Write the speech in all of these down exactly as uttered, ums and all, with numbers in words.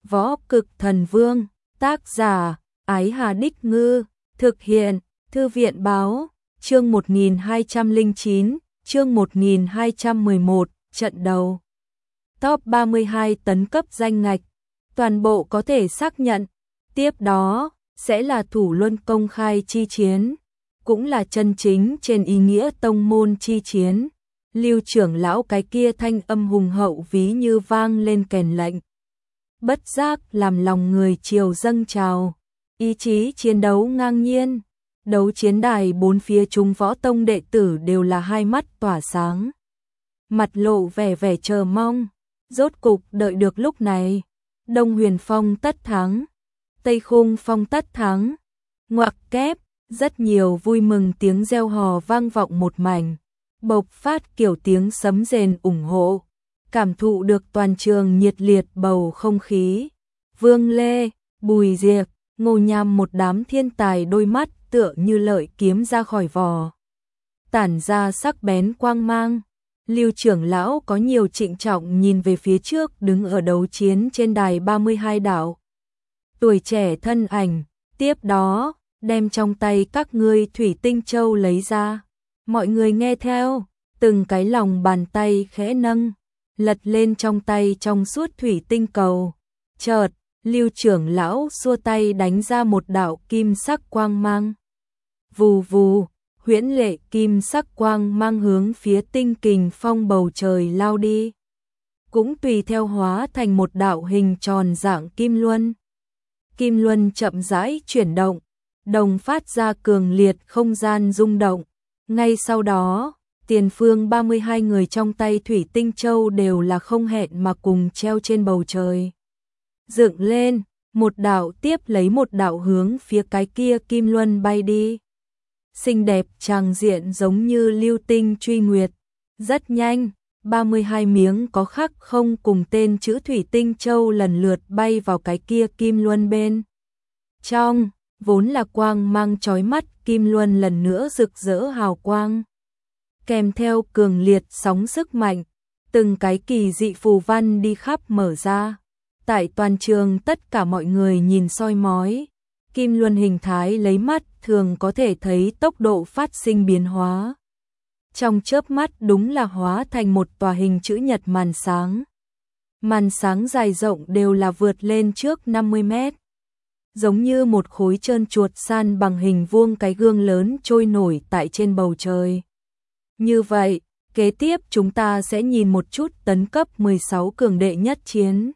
Võ Cực Thần Vương, tác giả, Ái Hà Đích Ngư, thực hiện, Thư viện Báo, chương một nghìn hai trăm lẻ chín, chương một nghìn hai trăm mười một, trận đầu. Top ba mươi hai tấn cấp danh ngạch, toàn bộ có thể xác nhận, tiếp đó sẽ là thủ luân công khai chi chiến, cũng là chân chính trên ý nghĩa tông môn chi chiến. Lưu trưởng lão cái kia thanh âm hùng hậu ví như vang lên kèn lệnh. Bất giác làm lòng người triều dâng trào, ý chí chiến đấu ngang nhiên. Đấu chiến đài bốn phía chúng võ tông đệ tử đều là hai mắt tỏa sáng, mặt lộ vẻ vẻ chờ mong. Rốt cục đợi được lúc này, Đông Huyền Phong tất thắng, Tây Khung Phong tất thắng. Ngoặc kép, rất nhiều vui mừng tiếng reo hò vang vọng một mảnh, bộc phát kiểu tiếng sấm rền ủng hộ, cảm thụ được toàn trường nhiệt liệt bầu không khí. Vương Lê, Bùi Diệp, Ngô Nham một đám thiên tài đôi mắt tựa như lợi kiếm ra khỏi vỏ, tản ra sắc bén quang mang. Lưu trưởng lão có nhiều trịnh trọng nhìn về phía trước đứng ở đấu chiến trên đài ba mươi hai đạo. Tuổi trẻ thân ảnh, tiếp đó, đem trong tay các ngươi thủy tinh châu lấy ra. Mọi người nghe theo, từng cái lòng bàn tay khẽ nâng, lật lên trong tay trong suốt thủy tinh cầu. Chợt, Lưu trưởng lão xua tay đánh ra một đạo kim sắc quang mang. Vù vù, huyễn lệ kim sắc quang mang hướng phía tinh kình phong bầu trời lao đi, cũng tùy theo hóa thành một đạo hình tròn dạng kim luân. Kim luân chậm rãi chuyển động, đồng phát ra cường liệt không gian rung động. Ngay sau đó, tiền phương ba mươi hai người trong tay thủy tinh châu đều là không hẹn mà cùng treo trên bầu trời, dựng lên, một đạo tiếp lấy một đạo hướng phía cái kia kim luân bay đi. Xinh đẹp tràng diện giống như lưu tinh truy nguyệt. Rất nhanh, ba mươi hai miếng có khắc không cùng tên chữ thủy tinh châu lần lượt bay vào cái kia kim luân bên trong. Vốn là quang mang chói mắt, kim luân lần nữa rực rỡ hào quang, kèm theo cường liệt sóng sức mạnh, từng cái kỳ dị phù văn đi khắp mở ra. Tại toàn trường tất cả mọi người nhìn soi mói, kim luân hình thái lấy mắt thường có thể thấy tốc độ phát sinh biến hóa. Trong chớp mắt đúng là hóa thành một tòa hình chữ nhật màn sáng. Màn sáng dài rộng đều là vượt lên trước năm mươi mét. Giống như một khối trơn chuột san bằng hình vuông cái gương lớn trôi nổi tại trên bầu trời. Như vậy, kế tiếp chúng ta sẽ nhìn một chút tấn cấp mười sáu cường đệ nhất chiến.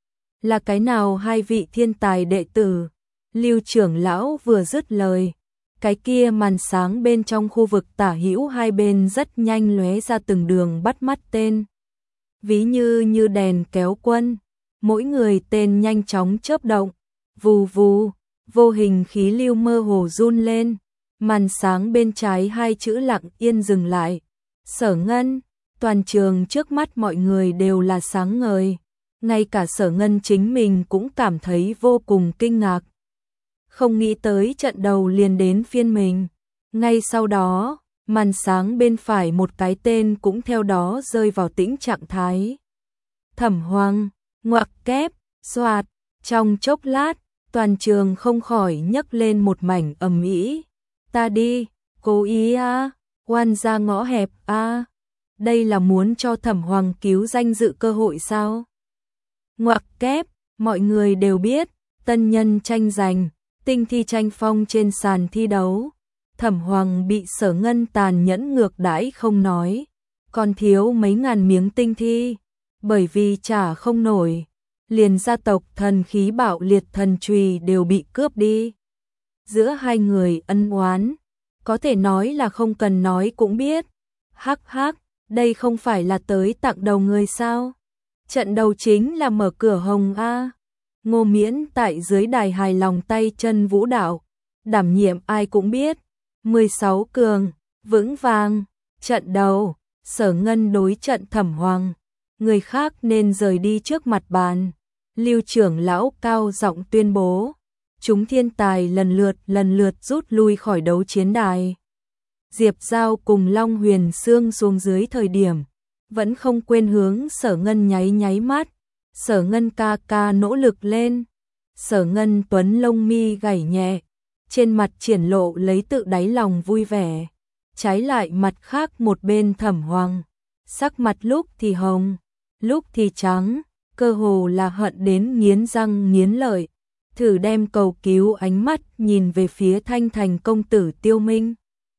Là cái nào hai vị thiên tài đệ tử? Lưu trưởng lão vừa dứt lời, cái kia màn sáng bên trong khu vực tả hữu hai bên rất nhanh lóe ra từng đường bắt mắt tên. Ví như như đèn kéo quân, mỗi người tên nhanh chóng chớp động, vù vù, vô hình khí lưu mơ hồ run lên. Màn sáng bên trái hai chữ lặng yên dừng lại. Sở Ngân, toàn trường trước mắt mọi người đều là sáng ngời. Ngay cả Sở Ngân chính mình cũng cảm thấy vô cùng kinh ngạc. Không nghĩ tới trận đầu liền đến phiên mình. Ngay sau đó, màn sáng bên phải một cái tên cũng theo đó rơi vào tĩnh trạng thái. Thẩm Hoang, ngoặc kép, xoạt, trong chốc lát, toàn trường không khỏi nhấc lên một mảnh ầm ĩ. Ta đi, cố ý a, oan ra ngõ hẹp a. Đây là muốn cho Thẩm Hoang cứu danh dự cơ hội sao? Ngoặc kép, mọi người đều biết, tân nhân tranh giành, tinh thi tranh phong trên sàn thi đấu. Thẩm Hoang bị Sở Ngân tàn nhẫn ngược đãi không nói, còn thiếu mấy ngàn miếng tinh thi, bởi vì trả không nổi, liền gia tộc thần khí bạo liệt thần chùy đều bị cướp đi. Giữa hai người ân oán, có thể nói là không cần nói cũng biết. Hắc hắc, đây không phải là tới tặng đầu người sao? Trận đầu chính là mở cửa hồng a. Ngô Miễn tại dưới đài hài lòng tay chân vũ đạo, đảm nhiệm ai cũng biết, mười sáu cường, vững vàng. Trận đầu, Sở Ngân đối trận Thẩm Hoang, người khác nên rời đi trước mặt bàn. Lưu trưởng lão cao giọng tuyên bố, chúng thiên tài lần lượt lần lượt rút lui khỏi đấu chiến đài. Diệp Giao cùng Long Huyền Sương xuống dưới thời điểm, vẫn không quên hướng Sở Ngân nháy nháy mắt. Sở Ngân ca ca nỗ lực lên. Sở Ngân Tuấn lông mi gảy nhẹ, trên mặt triển lộ lấy tự đáy lòng vui vẻ. Trái lại mặt khác một bên Thẩm Hoàng, sắc mặt lúc thì hồng, lúc thì trắng, cơ hồ là hận đến nghiến răng nghiến lợi, thử đem cầu cứu ánh mắt nhìn về phía Thanh Thành công tử Tiêu Minh.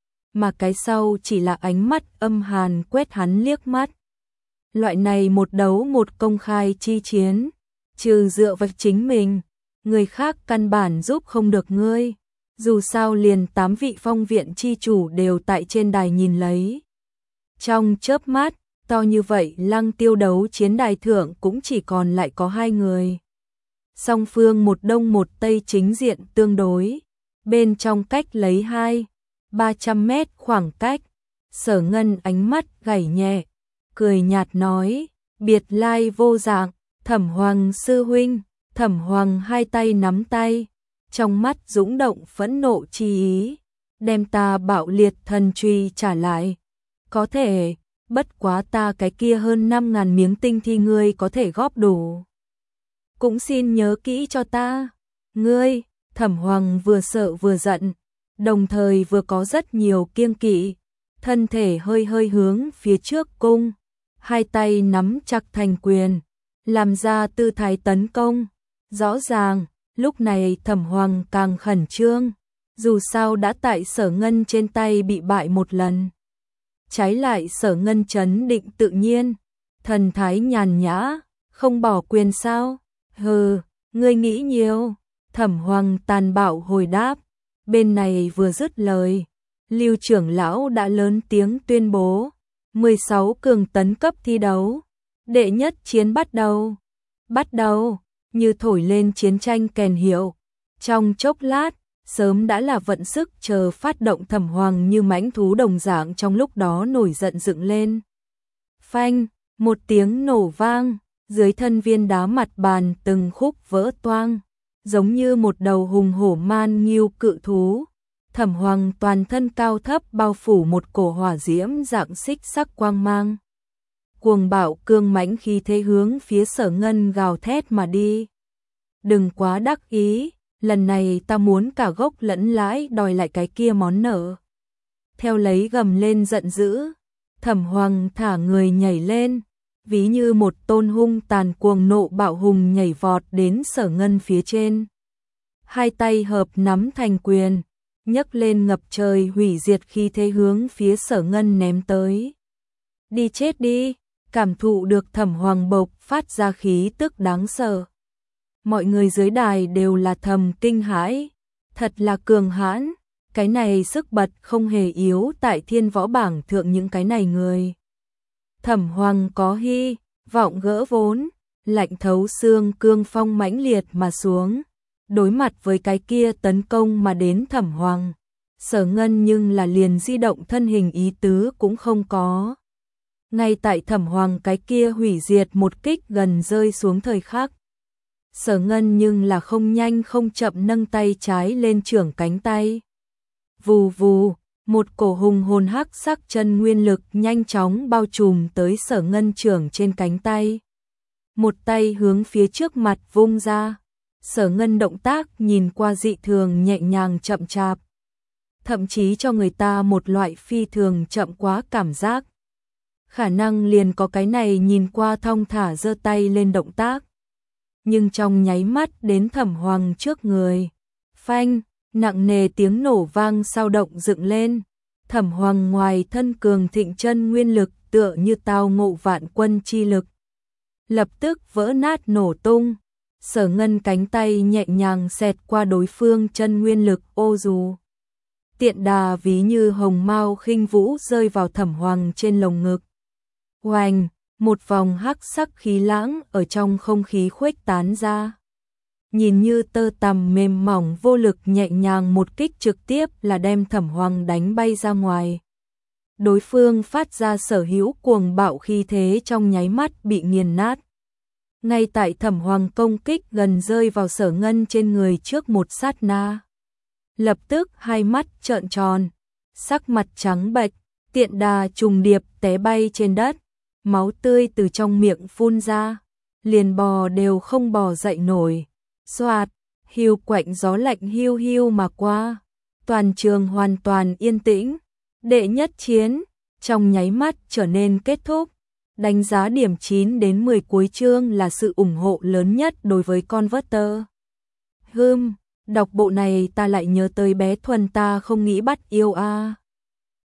Mà cái sau chỉ là ánh mắt âm hàn quét hắn liếc mắt. Loại này một đấu một công khai chi chiến, trừ dựa vào chính mình, người khác căn bản giúp không được ngươi. Dù sao liền tám vị phong viện chi chủ đều tại trên đài nhìn lấy. Trong chớp mắt, to như vậy Lăng Tiêu đấu chiến đài thượng cũng chỉ còn lại có hai người. Song phương một đông một tây chính diện tương đối, bên trong cách lấy hai, ba trăm mét khoảng cách. Sở Ngân ánh mắt gảy nhẹ, cười nhạt nói, biệt lai vô dạng, Thẩm Hoàng sư huynh. Thẩm Hoàng hai tay nắm tay, trong mắt dũng động phẫn nộ chi ý, đem ta bạo liệt thần truy trả lại. Có thể, bất quá ta cái kia hơn năm ngàn miếng tinh thi ngươi có thể góp đủ. Cũng xin nhớ kỹ cho ta. Ngươi, Thẩm Hoàng vừa sợ vừa giận, đồng thời vừa có rất nhiều kiêng kỵ, thân thể hơi hơi hướng phía trước cung, hai tay nắm chặt thành quyền, làm ra tư thái tấn công. Rõ ràng, lúc này Thẩm Hoàng càng khẩn trương, dù sao đã tại Sở Ngân trên tay bị bại một lần. Trái lại Sở Ngân trấn định tự nhiên, thần thái nhàn nhã, không bỏ quyền sao? Hừ, ngươi nghĩ nhiều. Thẩm Hoàng tàn bạo hồi đáp. Bên này vừa dứt lời, Lưu trưởng lão đã lớn tiếng tuyên bố, mười sáu cường tấn cấp thi đấu, đệ nhất chiến bắt đầu. Bắt đầu, như thổi lên chiến tranh kèn hiệu. Trong chốc lát, sớm đã là vận sức chờ phát động. Thẩm Hoàng như mãnh thú đồng dạng trong lúc đó nổi giận dựng lên. Phanh, một tiếng nổ vang, dưới thân viên đá mặt bàn từng khúc vỡ toang, giống như một đầu hùng hổ man nghiêu cự thú. Thẩm Hoàng toàn thân cao thấp bao phủ một cổ hỏa diễm dạng xích sắc quang mang. Cuồng bạo cương mãnh khí thế hướng phía Sở Ngân gào thét mà đi. Đừng quá đắc ý, lần này ta muốn cả gốc lẫn lãi đòi lại cái kia món nợ. Theo lấy gầm lên giận dữ, Thẩm Hoàng thả người nhảy lên, ví như một tôn hung tàn cuồng nộ bạo hùng nhảy vọt đến Sở Ngân phía trên. Hai tay hợp nắm thành quyền, nhấc lên ngập trời hủy diệt khí thế hướng phía Sở Ngân ném tới. Đi chết đi, cảm thụ được Thẩm Hoàng bộc phát ra khí tức đáng sợ. Mọi người dưới đài đều là thầm kinh hãi, thật là cường hãn, cái này sức bật không hề yếu tại thiên võ bảng thượng những cái này người. Thẩm Hoàng có hy vọng gỡ vốn, lạnh thấu xương cương phong mãnh liệt mà xuống, đối mặt với cái kia tấn công mà đến Thẩm Hoàng. Sở Ngân nhưng là liền di động thân hình ý tứ cũng không có. Ngay tại Thẩm Hoàng cái kia hủy diệt một kích gần rơi xuống thời khắc, Sở Ngân nhưng là không nhanh không chậm nâng tay trái lên chưởng cánh tay. Vù vù, một cổ hùng hồn hắc sắc chân nguyên lực nhanh chóng bao trùm tới Sở Ngân chưởng trên cánh tay. Một tay hướng phía trước mặt vung ra. Sở Ngân động tác nhìn qua dị thường nhẹ nhàng chậm chạp, thậm chí cho người ta một loại phi thường chậm quá cảm giác. Khả năng liền có cái này nhìn qua thong thả giơ tay lên động tác. Nhưng trong nháy mắt đến Thẩm Hoàng trước người, phanh, nặng nề tiếng nổ vang sao động dựng lên. Thẩm Hoàng ngoài thân cường thịnh chân nguyên lực tựa như tao ngộ vạn quân chi lực, lập tức vỡ nát nổ tung. Sở Ngân cánh tay nhẹ nhàng xẹt qua đối phương chân nguyên lực ô dù. Tiện đà ví như hồng mao khinh vũ rơi vào Thẩm Hoàng trên lồng ngực. Oanh, một vòng hắc sắc khí lãng ở trong không khí khuếch tán ra. Nhìn như tơ tằm mềm mỏng vô lực nhẹ nhàng một kích trực tiếp là đem Thẩm Hoàng đánh bay ra ngoài. Đối phương phát ra sở hữu cuồng bạo khí thế trong nháy mắt bị nghiền nát. Ngay tại Thẩm Hoàng công kích gần rơi vào Sở Ngân trên người trước một sát na, lập tức hai mắt trợn tròn, sắc mặt trắng bệch, tiện đà trùng điệp té bay trên đất, máu tươi từ trong miệng phun ra. liền bò đều không bò dậy nổi. Soạt, hiu quạnh gió lạnh hiu hiu mà qua, toàn trường hoàn toàn yên tĩnh. Đệ nhất chiến trong nháy mắt trở nên kết thúc. Đánh giá điểm chín đến mười cuối chương là sự ủng hộ lớn nhất đối với Converter. Hừm, đọc bộ này ta lại nhớ tới bé Thuần ta không nghĩ bắt yêu a. À.